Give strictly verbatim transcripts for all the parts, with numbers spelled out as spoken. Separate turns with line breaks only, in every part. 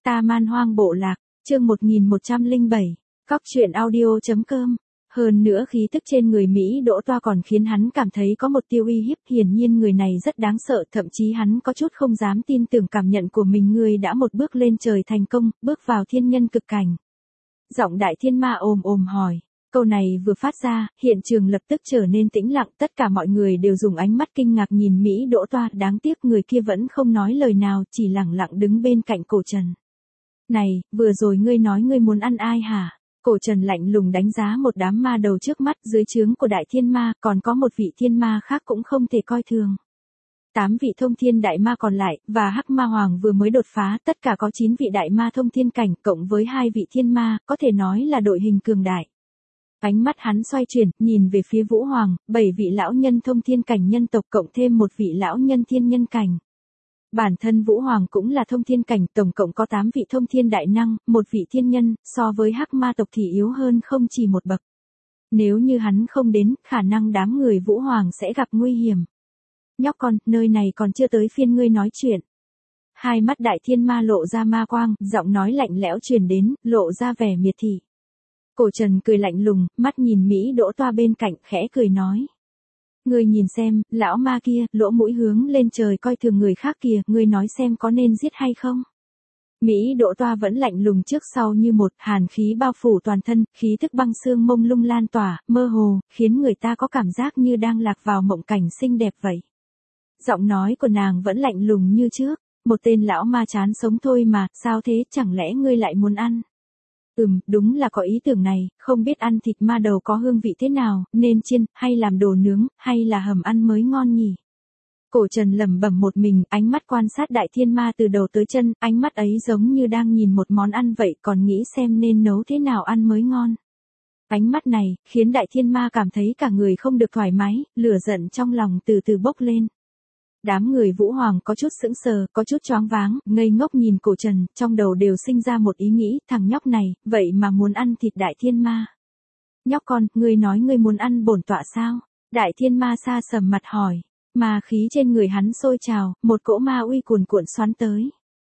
Ta Man Hoang Bộ Lạc, chương một nghìn một trăm lẻ bảy, Cóc truyện audio chấm com. Hơn nữa khí tức trên người Mỹ Đỗ Toa còn khiến hắn cảm thấy có một tia uy hiếp, hiển nhiên người này rất đáng sợ, thậm chí hắn có chút không dám tin tưởng cảm nhận của mình, người đã một bước lên trời thành công, bước vào thiên nhân cực cảnh. Giọng Đại Thiên Ma ồm ồm hỏi. Câu này vừa phát ra, hiện trường lập tức trở nên tĩnh lặng, tất cả mọi người đều dùng ánh mắt kinh ngạc nhìn Mỹ Đỗ Toa, đáng tiếc người kia vẫn không nói lời nào, chỉ lặng lặng đứng bên cạnh Cổ Trần. Này, vừa rồi ngươi nói ngươi muốn ăn ai hả? Cổ Trần lạnh lùng đánh giá một đám ma đầu trước mắt, dưới trướng của Đại Thiên Ma, còn có một vị thiên ma khác cũng không thể coi thường. Tám vị thông thiên đại ma còn lại, và Hắc Ma Hoàng vừa mới đột phá, tất cả có chín vị đại ma thông thiên cảnh, cộng với hai vị thiên ma, có thể nói là đội hình cường đại. Ánh mắt hắn xoay chuyển, nhìn về phía Vũ Hoàng, bảy vị lão nhân thông thiên cảnh nhân tộc cộng thêm một vị lão nhân thiên nhân cảnh. Bản thân Vũ Hoàng cũng là thông thiên cảnh, tổng cộng có tám vị thông thiên đại năng, một vị thiên nhân, so với Hắc Ma tộc thì yếu hơn không chỉ một bậc. Nếu như hắn không đến, khả năng đám người Vũ Hoàng sẽ gặp nguy hiểm. Nhóc con, nơi này còn chưa tới phiên ngươi nói chuyện. Hai mắt Đại Thiên Ma lộ ra ma quang, giọng nói lạnh lẽo truyền đến, lộ ra vẻ miệt thị. Cổ Trần cười lạnh lùng, mắt nhìn Mỹ Đỗ Toa bên cạnh, khẽ cười nói. Ngươi nhìn xem, lão ma kia, lỗ mũi hướng lên trời coi thường người khác kìa, ngươi nói xem có nên giết hay không? Mỹ Đỗ Toa vẫn lạnh lùng trước sau như một, hàn khí bao phủ toàn thân, khí thức băng xương mông lung lan tỏa, mơ hồ, khiến người ta có cảm giác như đang lạc vào mộng cảnh xinh đẹp vậy. Giọng nói của nàng vẫn lạnh lùng như trước, một tên lão ma chán sống thôi mà, sao thế, chẳng lẽ ngươi lại muốn ăn? Ừm, đúng là có ý tưởng này, không biết ăn thịt ma đầu có hương vị thế nào, nên chiên, hay làm đồ nướng, hay là hầm ăn mới ngon nhỉ? Cổ Trần lẩm bẩm một mình, ánh mắt quan sát Đại Thiên Ma từ đầu tới chân, ánh mắt ấy giống như đang nhìn một món ăn vậy, còn nghĩ xem nên nấu thế nào ăn mới ngon. Ánh mắt này, khiến Đại Thiên Ma cảm thấy cả người không được thoải mái, lửa giận trong lòng từ từ bốc lên. Đám người Vũ Hoàng có chút sững sờ, có chút choáng váng, ngây ngốc nhìn Cổ Trần, trong đầu đều sinh ra một ý nghĩ, thằng nhóc này, vậy mà muốn ăn thịt Đại Thiên Ma. Nhóc con, ngươi nói ngươi muốn ăn bổn tọa sao? Đại Thiên Ma xa sầm mặt hỏi. Ma khí trên người hắn sôi trào, một cỗ ma uy cuồn cuộn xoắn tới.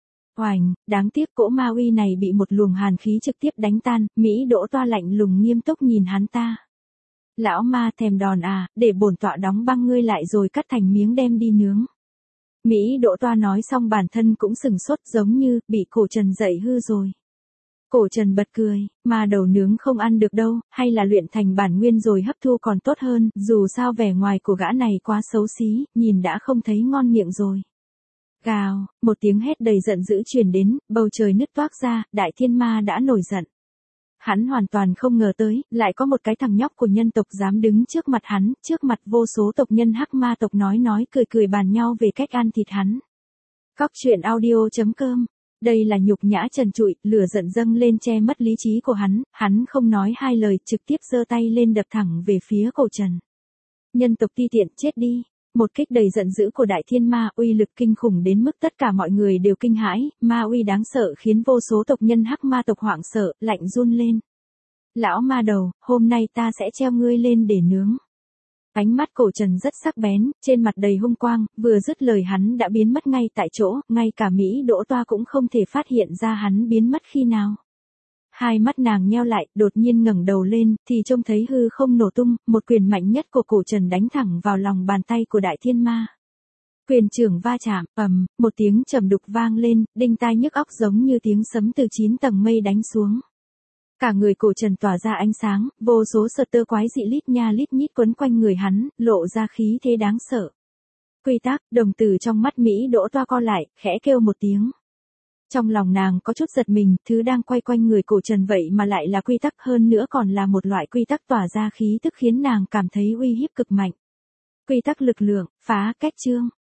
Oành, đáng tiếc cỗ ma uy này bị một luồng hàn khí trực tiếp đánh tan, Mỹ Đỗ Toa lạnh lùng nghiêm túc nhìn hắn ta. Lão ma thèm đòn à, để bổn tọa đóng băng ngươi lại rồi cắt thành miếng đem đi nướng. Mỹ Đỗ Toa nói xong bản thân cũng sừng sốt, giống như bị Cổ Trần dạy hư rồi. Cổ Trần bật cười, ma đầu nướng không ăn được đâu, hay là luyện thành bản nguyên rồi hấp thu còn tốt hơn, dù sao vẻ ngoài của gã này quá xấu xí, nhìn đã không thấy ngon miệng rồi. Gào, một tiếng hét đầy giận dữ truyền đến, bầu trời nứt toác ra, Đại Thiên Ma đã nổi giận. Hắn hoàn toàn không ngờ tới, lại có một cái thằng nhóc của nhân tộc dám đứng trước mặt hắn, trước mặt vô số tộc nhân Hắc Ma tộc nói nói cười cười bàn nhau về cách ăn thịt hắn. Cóc truyện audio chấm com. Đây là nhục nhã trần trụi, lửa giận dâng lên che mất lý trí của hắn, hắn không nói hai lời, trực tiếp giơ tay lên đập thẳng về phía Cổ Trần. Nhân tộc ti tiện, chết đi. Một kích đầy giận dữ của Đại Thiên Ma, uy lực kinh khủng đến mức tất cả mọi người đều kinh hãi, ma uy đáng sợ khiến vô số tộc nhân Hắc Ma tộc hoảng sợ, lạnh run lên. Lão ma đầu, hôm nay ta sẽ treo ngươi lên để nướng. Ánh mắt Cổ Trần rất sắc bén, trên mặt đầy hung quang, vừa dứt lời hắn đã biến mất ngay tại chỗ, ngay cả Mỹ Đỗ Toa cũng không thể phát hiện ra hắn biến mất khi nào. Hai mắt nàng nheo lại, đột nhiên ngẩng đầu lên, thì trông thấy hư không nổ tung, một quyền mạnh nhất của Cổ Trần đánh thẳng vào lòng bàn tay của Đại Thiên Ma. Quyền trưởng va chạm, ầm, một tiếng trầm đục vang lên, đinh tai nhức óc giống như tiếng sấm từ chín tầng mây đánh xuống. Cả người Cổ Trần tỏa ra ánh sáng, vô số sợi tơ quái dị lít nha lít nhít quấn quanh người hắn, lộ ra khí thế đáng sợ. Quy tắc, đồng tử trong mắt Mỹ Đỗ Toa co lại, khẽ kêu một tiếng. Trong lòng nàng có chút giật mình, thứ đang quay quanh người Cổ Trần vậy mà lại là quy tắc, hơn nữa còn là một loại quy tắc tỏa ra khí tức khiến nàng cảm thấy uy hiếp cực mạnh. Quy tắc lực lượng, phá cách chương.